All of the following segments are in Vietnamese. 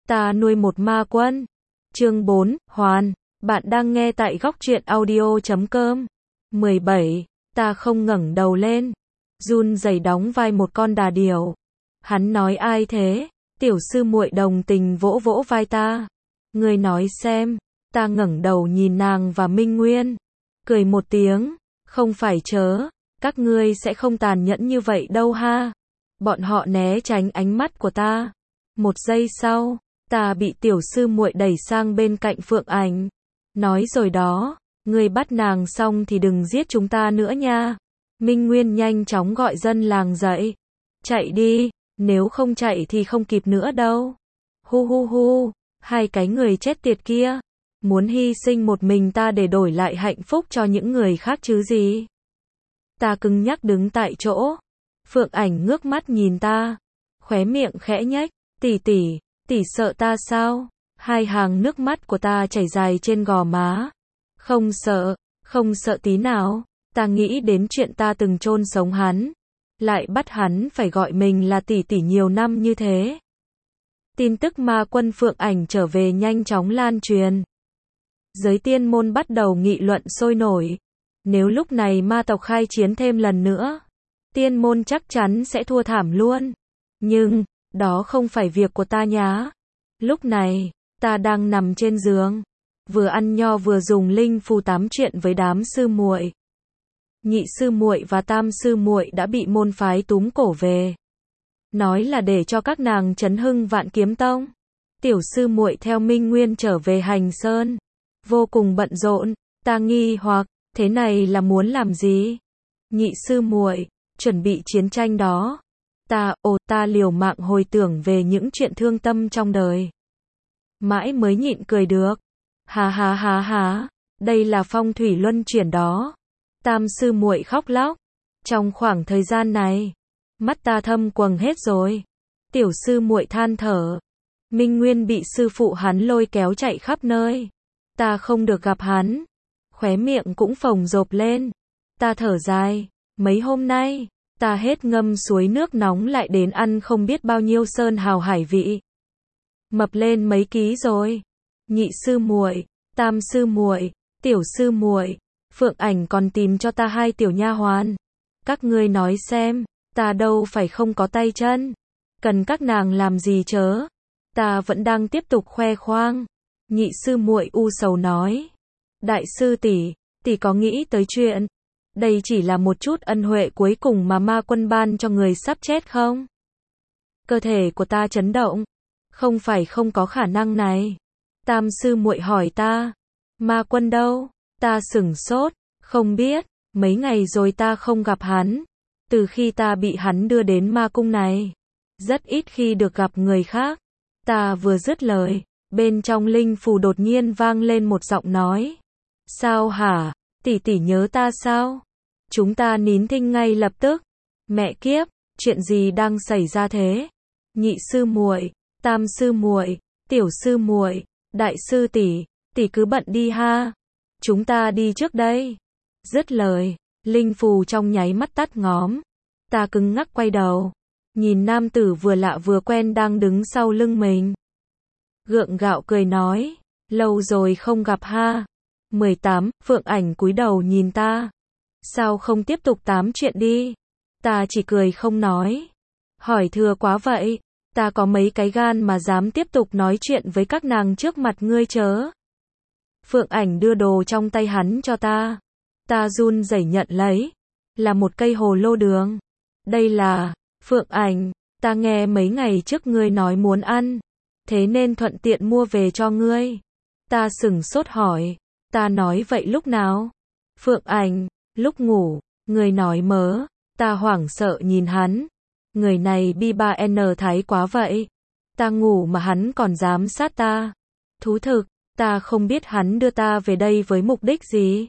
Ta nuôi một ma quân. Chương 4, Hoàn. Bạn đang nghe tại góc truyện audio.com. 17. Ta không ngẩng đầu lên. Run rẩy đóng vai một con đà điểu. Hắn nói ai thế? Tiểu sư muội đồng tình vỗ vỗ vai ta. Ngươi nói xem. Ta ngẩng đầu nhìn nàng và Minh Nguyên. Cười một tiếng. Không phải chớ. Các ngươi sẽ không tàn nhẫn như vậy đâu ha. Bọn họ né tránh ánh mắt của ta. Một giây sau, ta bị tiểu sư muội đẩy sang bên cạnh Phượng Ảnh. Nói rồi đó, ngươi bắt nàng xong thì đừng giết chúng ta nữa nha. Minh Nguyên nhanh chóng gọi dân làng dậy. Chạy đi, nếu không chạy thì không kịp nữa đâu. Hu hu hu, hai cái người chết tiệt kia. Muốn hy sinh một mình ta để đổi lại hạnh phúc cho những người khác chứ gì. Ta cứng nhắc đứng tại chỗ. Phượng Ảnh ngước mắt nhìn ta. Khóe miệng khẽ nhếch. Tỷ sợ ta sao? Hai hàng nước mắt của ta chảy dài trên gò má. Không sợ tí nào. Ta nghĩ đến chuyện ta từng chôn sống hắn. Lại bắt hắn phải gọi mình là tỷ nhiều năm như thế. Tin tức ma quân Phượng Ảnh trở về nhanh chóng lan truyền. Giới tiên môn bắt đầu nghị luận sôi nổi. Nếu lúc này ma tộc khai chiến thêm lần nữa, tiên môn chắc chắn sẽ thua thảm luôn. Nhưng, đó không phải việc của ta nhá. Lúc này, ta đang nằm trên giường, vừa ăn nho vừa dùng linh phù tám chuyện với đám sư muội. Nhị sư muội và tam sư muội đã bị môn phái túm cổ về. Nói là để cho các nàng chấn hưng Vạn Kiếm Tông. Tiểu sư muội theo Minh Nguyên trở về Hành Sơn. Vô cùng bận rộn, ta nghi hoặc, thế này là muốn làm gì? Nhị sư muội, chuẩn bị chiến tranh đó. Ta liều mạng hồi tưởng về những chuyện thương tâm trong đời. Mãi mới nhịn cười được. Hà, đây là phong thủy luân chuyển đó. Tam sư muội khóc lóc. Trong khoảng thời gian này, mắt ta thâm quầng hết rồi. Tiểu sư muội than thở. Minh Nguyên bị sư phụ hắn lôi kéo chạy khắp nơi. Ta không được gặp hắn. Khóe miệng cũng phồng rộp lên. Ta thở dài. Mấy hôm nay, ta hết ngâm suối nước nóng lại đến ăn không biết bao nhiêu sơn hào hải vị. Mập lên mấy ký rồi. Nhị sư muội, tam sư muội, tiểu sư muội, Phượng Ảnh còn tìm cho ta hai tiểu nha hoàn. Các ngươi nói xem, ta đâu phải không có tay chân. Cần các nàng làm gì chớ? Ta vẫn đang tiếp tục khoe khoang. Nhị sư muội u sầu nói. Đại sư tỷ có nghĩ tới chuyện đây chỉ là một chút ân huệ cuối cùng mà ma quân ban cho người sắp chết không? Cơ thể của ta chấn động. Không phải không có khả năng này. Tam sư muội hỏi ta. Ma quân đâu? Ta sửng sốt. Không biết. Mấy ngày rồi ta không gặp hắn. Từ khi ta bị hắn đưa đến ma cung này. Rất ít khi được gặp người khác. Ta vừa dứt lời. Bên trong linh phù đột nhiên vang lên một giọng nói. Sao hả? Tỷ nhớ ta sao? Chúng ta nín thinh ngay lập tức. Mẹ kiếp, chuyện gì đang xảy ra thế? Nhị sư muội, tam sư muội, tiểu sư muội, đại sư tỷ cứ bận đi ha. Chúng ta đi trước đây. Dứt lời, linh phù trong nháy mắt tắt ngóm. Ta cứng ngắc quay đầu, nhìn nam tử vừa lạ vừa quen đang đứng sau lưng mình. Gượng gạo cười nói, lâu rồi không gặp ha. 18, Phượng Ảnh cúi đầu nhìn ta. Sao không tiếp tục tám chuyện đi? Ta chỉ cười không nói. Hỏi thừa quá vậy, ta có mấy cái gan mà dám tiếp tục nói chuyện với các nàng trước mặt ngươi chớ. Phượng Ảnh đưa đồ trong tay hắn cho ta. Ta run rẩy nhận lấy. Là một cây hồ lô đường. Đây là, Phượng Ảnh, ta nghe mấy ngày trước ngươi nói muốn ăn. Thế nên thuận tiện mua về cho ngươi. Ta sửng sốt hỏi. Ta nói vậy lúc nào? Phượng Ảnh, lúc ngủ. Người nói mớ. Ta hoảng sợ nhìn hắn. Người này bi ba n thái quá vậy. Ta ngủ mà hắn còn dám sát ta. Thú thực, ta không biết hắn đưa ta về đây với mục đích gì.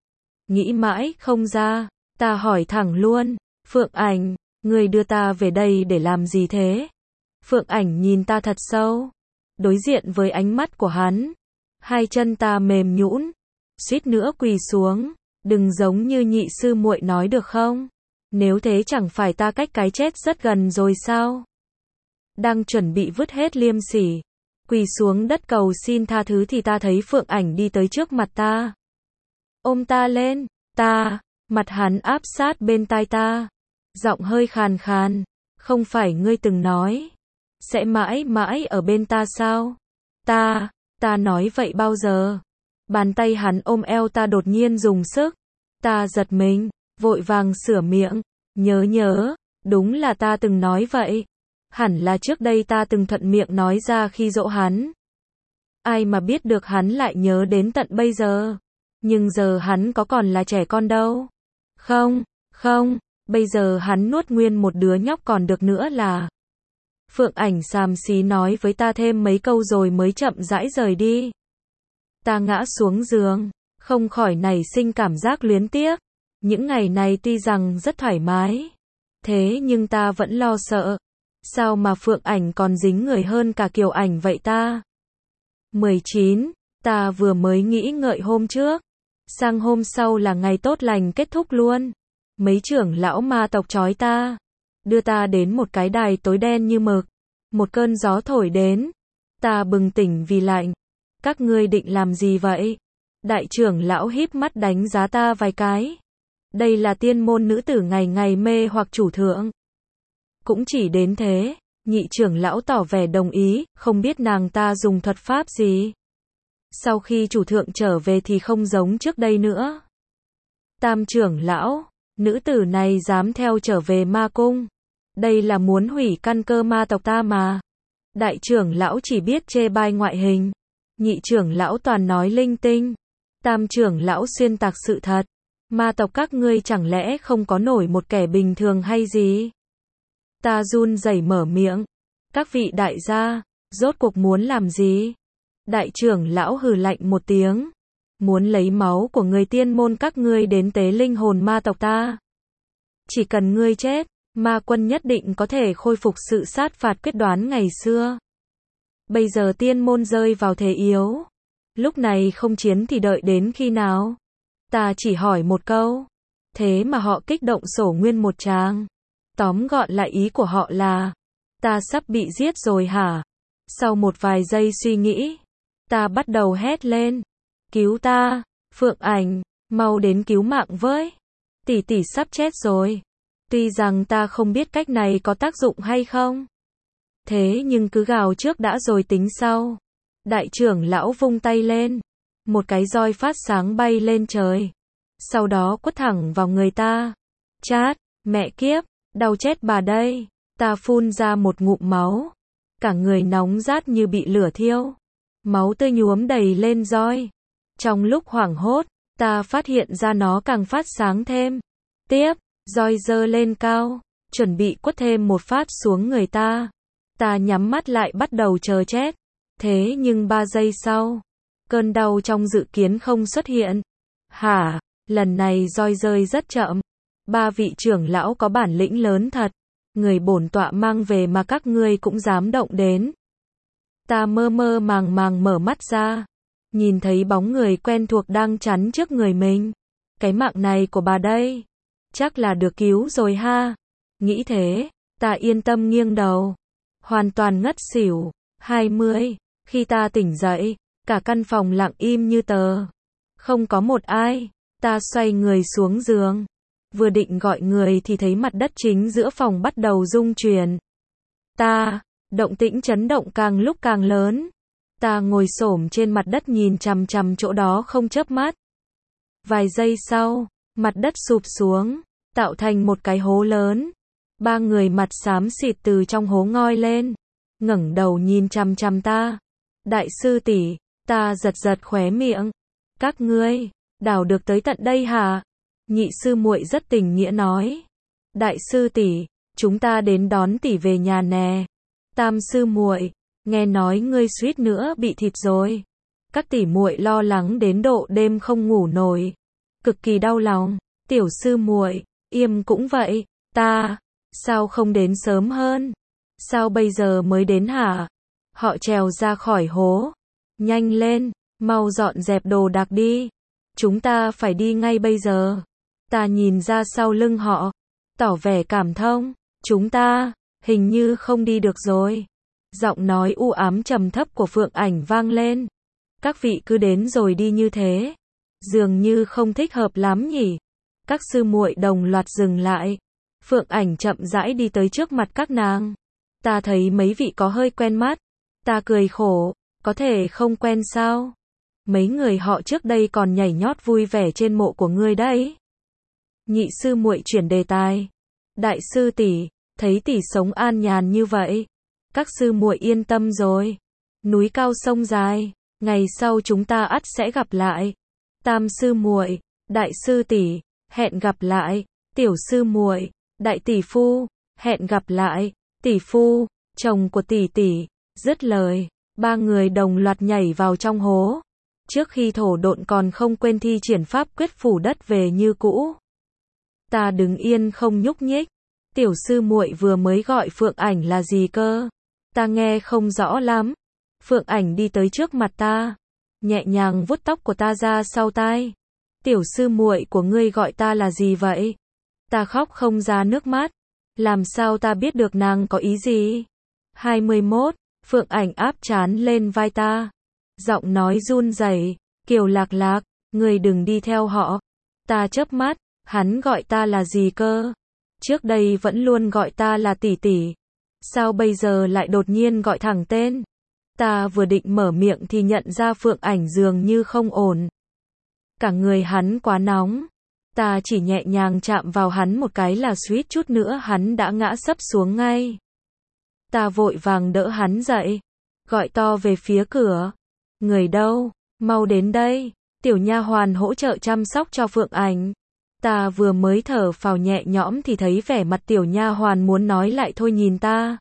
Nghĩ mãi không ra. Ta hỏi thẳng luôn. Phượng Ảnh, người đưa ta về đây để làm gì thế? Phượng Ảnh nhìn ta thật sâu. Đối diện với ánh mắt của hắn. Hai chân ta mềm nhũn, suýt nữa quỳ xuống. Đừng giống như nhị sư muội nói được không? Nếu thế chẳng phải ta cách cái chết rất gần rồi sao? Đang chuẩn bị vứt hết liêm sỉ. Quỳ xuống đất cầu xin tha thứ thì ta thấy Phượng Ảnh đi tới trước mặt ta. Ôm ta lên, mặt hắn áp sát bên tai ta. Giọng hơi khàn khàn, không phải ngươi từng nói, sẽ mãi mãi ở bên ta sao? Ta nói vậy bao giờ? Bàn tay hắn ôm eo ta đột nhiên dùng sức. Ta giật mình, vội vàng sửa miệng. Nhớ, đúng là ta từng nói vậy. Hẳn là trước đây ta từng thuận miệng nói ra khi dỗ hắn. Ai mà biết được hắn lại nhớ đến tận bây giờ. Nhưng giờ hắn có còn là trẻ con đâu. Không, bây giờ hắn nuốt nguyên một đứa nhóc còn được nữa là. Phượng Ảnh xàm xí nói với ta thêm mấy câu rồi mới chậm rãi rời đi. Ta ngã xuống giường, không khỏi nảy sinh cảm giác luyến tiếc. Những ngày này tuy rằng rất thoải mái, thế nhưng ta vẫn lo sợ. Sao mà Phượng Ảnh còn dính người hơn cả Kiều Ảnh vậy ta? 19. Ta vừa mới nghĩ ngợi hôm trước, sang hôm sau là ngày tốt lành kết thúc luôn. Mấy trưởng lão ma tộc trói ta, đưa ta đến một cái đài tối đen như mực. Một cơn gió thổi đến, ta bừng tỉnh vì lạnh. Các ngươi định làm gì vậy? Đại trưởng lão híp mắt đánh giá ta vài cái. Đây là tiên môn nữ tử ngày ngày mê hoặc chủ thượng. Cũng chỉ đến thế, nhị trưởng lão tỏ vẻ đồng ý, không biết nàng ta dùng thuật pháp gì. Sau khi chủ thượng trở về thì không giống trước đây nữa. Tam trưởng lão, nữ tử này dám theo trở về ma cung. Đây là muốn hủy căn cơ ma tộc ta mà. Đại trưởng lão chỉ biết chê bai ngoại hình. Nhị trưởng lão toàn nói linh tinh. Tam trưởng lão xuyên tạc sự thật. Ma tộc các ngươi chẳng lẽ không có nổi một kẻ bình thường hay gì? Ta run rẩy mở miệng. Các vị đại gia, rốt cuộc muốn làm gì? Đại trưởng lão hừ lạnh một tiếng. Muốn lấy máu của người tiên môn các ngươi đến tế linh hồn ma tộc ta. Chỉ cần ngươi chết, ma quân nhất định có thể khôi phục sự sát phạt quyết đoán ngày xưa. Bây giờ tiên môn rơi vào thế yếu. Lúc này không chiến thì đợi đến khi nào? Ta chỉ hỏi một câu. Thế mà họ kích động sổ nguyên một tràng. Tóm gọn lại ý của họ là, ta sắp bị giết rồi hả? Sau một vài giây suy nghĩ, ta bắt đầu hét lên. Cứu ta, Phượng Ảnh, mau đến cứu mạng với. Tỷ tỷ sắp chết rồi. Tuy rằng ta không biết cách này có tác dụng hay không. Thế nhưng cứ gào trước đã rồi tính sau. Đại trưởng lão vung tay lên. Một cái roi phát sáng bay lên trời. Sau đó quất thẳng vào người ta. Chát, mẹ kiếp, đau chết bà đây. Ta phun ra một ngụm máu. Cả người nóng rát như bị lửa thiêu. Máu tươi nhuốm đầy lên roi. Trong lúc hoảng hốt, ta phát hiện ra nó càng phát sáng thêm. Tiếp, roi giơ lên cao, chuẩn bị quất thêm một phát xuống người ta. Ta nhắm mắt lại bắt đầu chờ chết. Thế nhưng 3 giây sau, cơn đau trong dự kiến không xuất hiện. Hả, lần này roi rơi rất chậm. 3 vị trưởng lão có bản lĩnh lớn thật. Người bổn tọa mang về mà các ngươi cũng dám động đến. Ta mơ mơ màng màng mở mắt ra. Nhìn thấy bóng người quen thuộc đang chắn trước người mình. Cái mạng này của bà đây, chắc là được cứu rồi ha. Nghĩ thế, ta yên tâm nghiêng đầu. Hoàn toàn ngất xỉu. 20. Khi ta tỉnh dậy, cả căn phòng lặng im như tờ. Không có một ai. Ta xoay người xuống giường. Vừa định gọi người thì thấy mặt đất chính giữa phòng bắt đầu rung chuyển. Động tĩnh chấn động càng lúc càng lớn. Ta ngồi xổm trên mặt đất nhìn chằm chằm chỗ đó không chớp mắt. Vài giây sau, mặt đất sụp xuống, tạo thành một cái hố lớn. 3 người mặt xám xịt từ trong hố ngoi lên, ngẩng đầu nhìn chằm chằm ta. Đại sư tỷ, ta giật khóe miệng. Các ngươi, đào được tới tận đây hả? Nhị sư muội rất tình nghĩa nói. Đại sư tỷ, chúng ta đến đón tỷ về nhà nè. Tam sư muội, nghe nói ngươi suýt nữa bị thịt rồi. Các tỷ muội lo lắng đến độ đêm không ngủ nổi, cực kỳ đau lòng. Tiểu sư muội, Yêm cũng vậy. Ta, sao không đến sớm hơn? Sao bây giờ mới đến hả? Họ trèo ra khỏi hố. Nhanh lên, mau dọn dẹp đồ đạc đi. Chúng ta phải đi ngay bây giờ. Ta nhìn ra sau lưng họ, tỏ vẻ cảm thông. Chúng ta, hình như không đi được rồi. Giọng nói u ám trầm thấp của Phượng Ảnh vang lên. Các vị cứ đến rồi đi như thế, dường như không thích hợp lắm nhỉ. Các sư muội đồng loạt dừng lại. Phượng Ảnh chậm rãi đi tới trước mặt các nàng. Ta thấy mấy vị có hơi quen mắt. Ta cười khổ, có thể không quen sao? Mấy người họ trước đây còn nhảy nhót vui vẻ trên mộ của ngươi đấy. Nhị sư muội chuyển đề tài. Đại sư tỷ, thấy tỷ sống an nhàn như vậy, các sư muội yên tâm rồi. Núi cao sông dài, ngày sau chúng ta ắt sẽ gặp lại. Tam sư muội, đại sư tỷ, hẹn gặp lại. Tiểu sư muội, đại tỷ phu, hẹn gặp lại. Tỷ phu, chồng của tỷ tỷ. Dứt lời, ba người đồng loạt nhảy vào trong hố. Trước khi thổ độn còn không quên thi triển pháp quyết phủ đất về như cũ. Ta đứng yên không nhúc nhích. Tiểu sư muội vừa mới gọi Phượng Ảnh là gì cơ? Ta nghe không rõ lắm. Phượng Ảnh đi tới trước mặt ta, nhẹ nhàng vuốt tóc của ta ra sau tai. Tiểu sư muội của ngươi gọi ta là gì vậy? Ta khóc không ra nước mắt. Làm sao ta biết được nàng có ý gì? 21. Phượng Ảnh áp trán lên vai ta. Giọng nói run rẩy, Kiều Lạc Lạc, ngươi đừng đi theo họ. Ta chớp mắt, hắn gọi ta là gì cơ? Trước đây vẫn luôn gọi ta là tỷ tỷ. Sao bây giờ lại đột nhiên gọi thẳng tên? Ta vừa định mở miệng thì nhận ra Phượng Ảnh dường như không ổn. Cả người hắn quá nóng. Ta chỉ nhẹ nhàng chạm vào hắn một cái là suýt chút nữa hắn đã ngã sấp xuống ngay. Ta vội vàng đỡ hắn dậy, gọi to về phía cửa. Người đâu? Mau đến đây. Tiểu nha hoàn hỗ trợ chăm sóc cho Phượng Ảnh. Ta vừa mới thở phào nhẹ nhõm thì thấy vẻ mặt tiểu nha hoàn muốn nói lại thôi nhìn ta.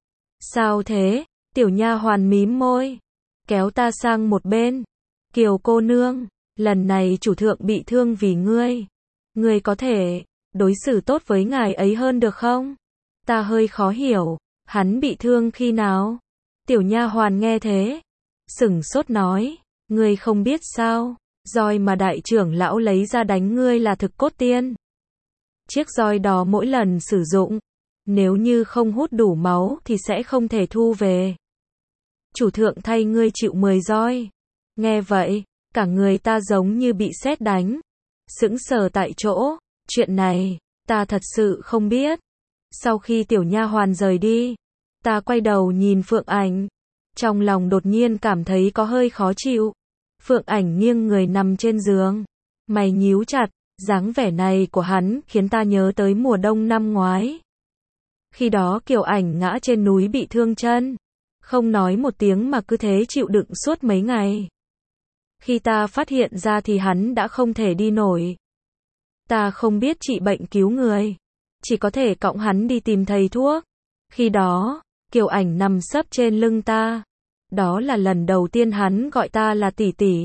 Sao thế? Tiểu nha hoàn mím môi, kéo ta sang một bên. Kiều cô nương, lần này chủ thượng bị thương vì ngươi. Ngươi có thể đối xử tốt với ngài ấy hơn được không? Ta hơi khó hiểu, hắn bị thương khi nào? Tiểu nha hoàn nghe thế, sửng sốt nói, ngươi không biết sao? Roi mà đại trưởng lão lấy ra đánh ngươi là thực cốt tiên. Chiếc roi đó mỗi lần sử dụng, nếu như không hút đủ máu thì sẽ không thể thu về. Chủ thượng thay ngươi chịu 10 roi. Nghe vậy, cả người ta giống như bị sét đánh. Sững sờ tại chỗ, chuyện này, ta thật sự không biết. Sau khi tiểu nha hoàn rời đi, ta quay đầu nhìn Phượng Ảnh. Trong lòng đột nhiên cảm thấy có hơi khó chịu. Phượng Ảnh nghiêng người nằm trên giường, mày nhíu chặt, dáng vẻ này của hắn khiến ta nhớ tới mùa đông năm ngoái. Khi đó Kiều Ảnh ngã trên núi bị thương chân, không nói một tiếng mà cứ thế chịu đựng suốt mấy ngày. Khi ta phát hiện ra thì hắn đã không thể đi nổi. Ta không biết trị bệnh cứu người, chỉ có thể cõng hắn đi tìm thầy thuốc. Khi đó, Kiều Ảnh nằm sấp trên lưng ta. Đó là lần đầu tiên hắn gọi ta là tỷ tỷ.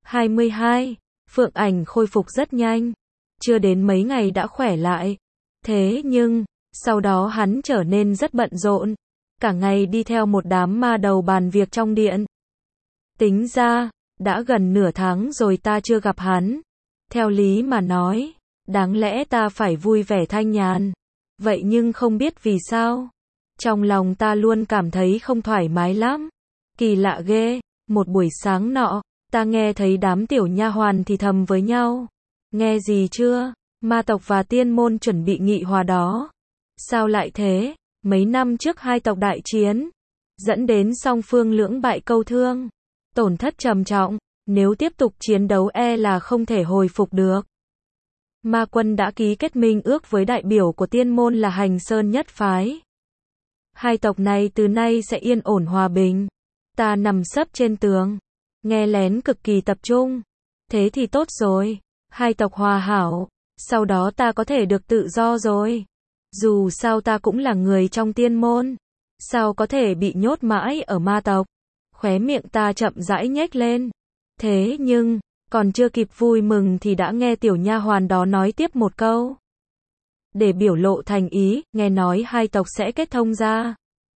22. Phượng Ảnh khôi phục rất nhanh. Chưa đến mấy ngày đã khỏe lại. Thế nhưng, sau đó hắn trở nên rất bận rộn. Cả ngày đi theo một đám ma đầu bàn việc trong điện. Tính ra, đã gần nửa tháng rồi ta chưa gặp hắn. Theo lý mà nói, đáng lẽ ta phải vui vẻ thanh nhàn. Vậy nhưng không biết vì sao, trong lòng ta luôn cảm thấy không thoải mái lắm. Kỳ lạ ghê, một buổi sáng nọ, ta nghe thấy đám tiểu nha hoàn thì thầm với nhau. Nghe gì chưa? Ma tộc và tiên môn chuẩn bị nghị hòa đó. Sao lại thế? Mấy năm trước hai tộc đại chiến, dẫn đến song phương lưỡng bại câu thương, tổn thất trầm trọng, nếu tiếp tục chiến đấu e là không thể hồi phục được. Ma quân đã ký kết minh ước với đại biểu của tiên môn là Hành Sơn nhất phái. Hai tộc này từ nay sẽ yên ổn hòa bình. Ta nằm sấp trên tường, nghe lén cực kỳ tập trung. Thế thì tốt rồi, hai tộc hòa hảo, sau đó ta có thể được tự do rồi. Dù sao ta cũng là người trong tiên môn, sao có thể bị nhốt mãi ở ma tộc. Khóe miệng ta chậm rãi nhếch lên. Thế nhưng, còn chưa kịp vui mừng thì đã nghe tiểu nha hoàn đó nói tiếp một câu. Để biểu lộ thành ý, nghe nói hai tộc sẽ kết thông ra.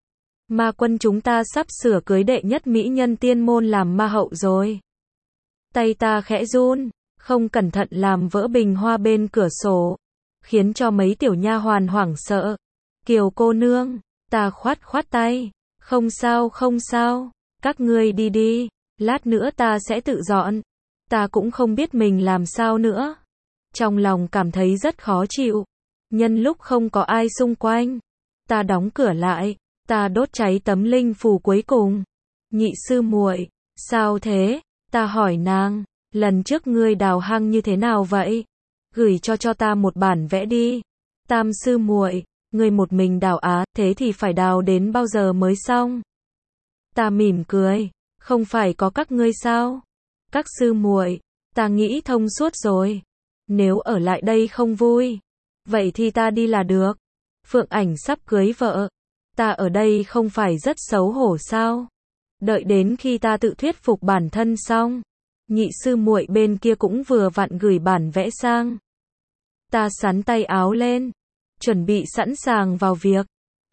Ma quân chúng ta sắp sửa cưới đệ nhất mỹ nhân tiên môn làm ma hậu rồi. Tay ta khẽ run, không cẩn thận làm vỡ bình hoa bên cửa sổ, khiến cho mấy tiểu nha hoàn hoảng sợ. Kiều cô nương, ta khoát khoát tay, Không sao không sao, các ngươi đi đi, lát nữa ta sẽ tự dọn. Ta cũng không biết mình làm sao nữa. Trong lòng cảm thấy rất khó chịu. Nhân lúc không có ai xung quanh, ta đóng cửa lại, ta đốt cháy tấm linh phù cuối cùng. Nhị sư muội, sao thế? Ta hỏi nàng, lần trước ngươi đào hang như thế nào vậy? Gửi cho ta một bản vẽ đi. Tam sư muội, ngươi một mình đào á, thế thì phải đào đến bao giờ mới xong? Ta mỉm cười, không phải có các ngươi sao? Các sư muội, ta nghĩ thông suốt rồi. Nếu ở lại đây không vui, vậy thì ta đi là được. Phượng Ảnh sắp cưới vợ, ta ở đây không phải rất xấu hổ sao? Đợi đến khi ta tự thuyết phục bản thân xong, nhị sư muội bên kia cũng vừa vặn gửi bản vẽ sang. Ta xắn tay áo lên, chuẩn bị sẵn sàng vào việc.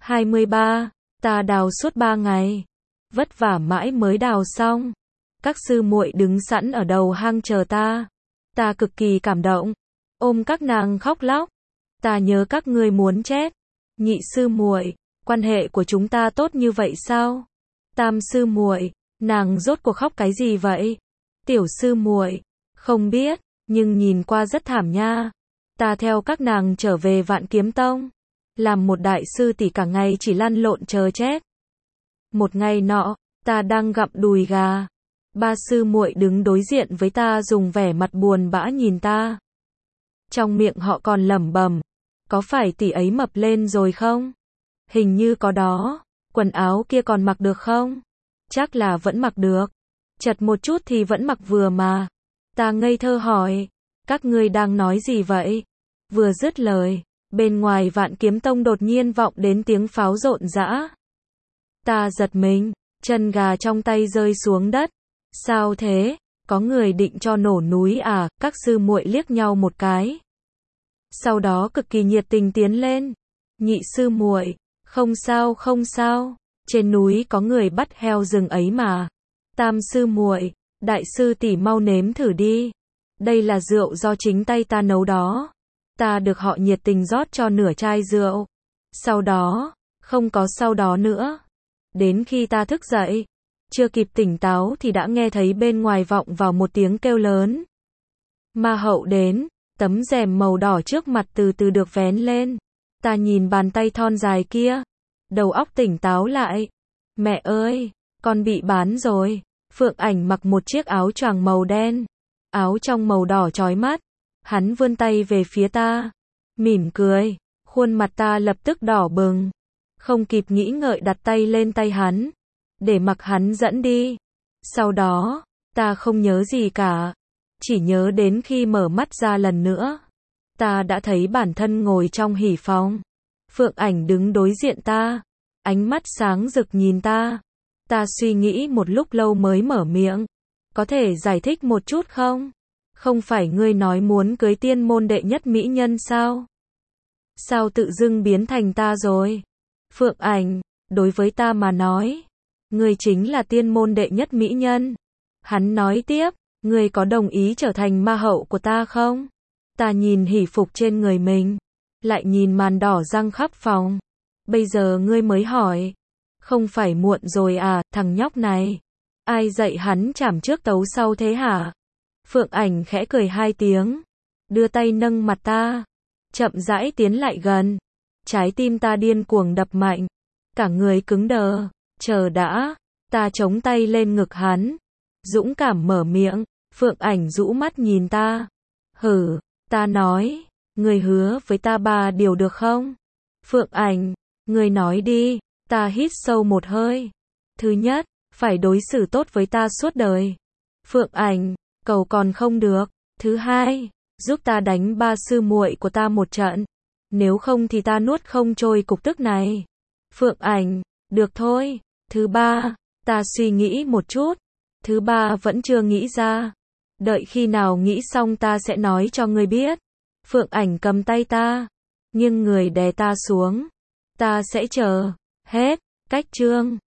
23, ta đào suốt 3 ngày, vất vả mãi mới đào xong. Các sư muội đứng sẵn ở đầu hang chờ ta. Ta cực kỳ cảm động, ôm các nàng khóc lóc. Ta nhớ các ngươi muốn chết. Nhị sư muội, quan hệ của chúng ta tốt như vậy sao? Tam sư muội, nàng rốt cuộc khóc cái gì vậy? Tiểu sư muội, không biết, nhưng nhìn qua rất thảm nha. Ta theo các nàng trở về Vạn Kiếm Tông, làm một đại sư tỷ cả ngày chỉ lăn lộn chờ chết. Một ngày nọ, ta đang gặm đùi gà. Ba sư muội đứng đối diện với ta dùng vẻ mặt buồn bã nhìn ta. Trong miệng họ còn lẩm bẩm, có phải tỷ ấy mập lên rồi không? Hình như có đó. Quần áo kia còn mặc được không? Chắc là vẫn mặc được. Chật một chút thì vẫn mặc vừa mà. Ta ngây thơ hỏi, các ngươi đang nói gì vậy? Vừa dứt lời, bên ngoài Vạn Kiếm Tông đột nhiên vọng đến tiếng pháo rộn rã. Ta giật mình, chân gà trong tay rơi xuống đất. Sao thế? Có người định cho nổ núi à? Các sư muội liếc nhau một cái. Sau đó cực kỳ nhiệt tình tiến lên. Nhị sư muội, không sao không sao, trên núi có người bắt heo rừng ấy mà. Tam sư muội, đại sư tỷ mau nếm thử đi. Đây là rượu do chính tay ta nấu đó. Ta được họ nhiệt tình rót cho nửa chai rượu. Sau đó, không có sau đó nữa. Đến khi ta thức dậy, chưa kịp tỉnh táo thì đã nghe thấy bên ngoài vọng vào một tiếng kêu lớn. Ma hậu đến, tấm rèm màu đỏ trước mặt từ từ được vén lên. Ta nhìn bàn tay thon dài kia, đầu óc tỉnh táo lại. Mẹ ơi, con bị bán rồi. Phượng Ảnh mặc một chiếc áo choàng màu đen, áo trong màu đỏ chói mắt. Hắn vươn tay về phía ta, mỉm cười, khuôn mặt ta lập tức đỏ bừng. Không kịp nghĩ ngợi đặt tay lên tay hắn, để mặc hắn dẫn đi. Sau đó, ta không nhớ gì cả, chỉ nhớ đến khi mở mắt ra lần nữa, ta đã thấy bản thân ngồi trong hỉ phòng. Phượng Ảnh đứng đối diện ta, ánh mắt sáng rực nhìn ta. Ta suy nghĩ một lúc lâu mới mở miệng. Có thể giải thích một chút không? Không phải ngươi nói muốn cưới tiên môn đệ nhất mỹ nhân sao? Sao tự dưng biến thành ta rồi? Phượng Ảnh, đối với ta mà nói, ngươi chính là tiên môn đệ nhất mỹ nhân. Hắn nói tiếp, ngươi có đồng ý trở thành ma hậu của ta không? Ta nhìn hỷ phục trên người mình, lại nhìn màn đỏ răng khắp phòng. Bây giờ ngươi mới hỏi, không phải muộn rồi à, thằng nhóc này. Ai dạy hắn chảm trước tấu sau thế hả? Phượng Ảnh khẽ cười 2 tiếng, đưa tay nâng mặt ta, chậm rãi tiến lại gần. Trái tim ta điên cuồng đập mạnh, cả người cứng đờ. Chờ đã, ta chống tay lên ngực hắn, dũng cảm mở miệng. Phượng Ảnh rũ mắt nhìn ta. Hử, ta nói, ngươi hứa với ta 3 điều được không? Phượng Ảnh, ngươi nói đi. Ta hít sâu một hơi. Thứ nhất, phải đối xử tốt với ta suốt đời. Phượng Ảnh, cầu còn không được. Thứ hai, giúp ta đánh 3 sư muội của ta một trận. Nếu không thì ta nuốt không trôi cục tức này. Phượng Ảnh, được thôi. Thứ ba, ta suy nghĩ một chút. Thứ ba vẫn chưa nghĩ ra. Đợi khi nào nghĩ xong ta sẽ nói cho ngươi biết. Phượng Ảnh cầm tay ta, nghiêng người đè ta xuống. Ta sẽ chờ. Hết. Cách chương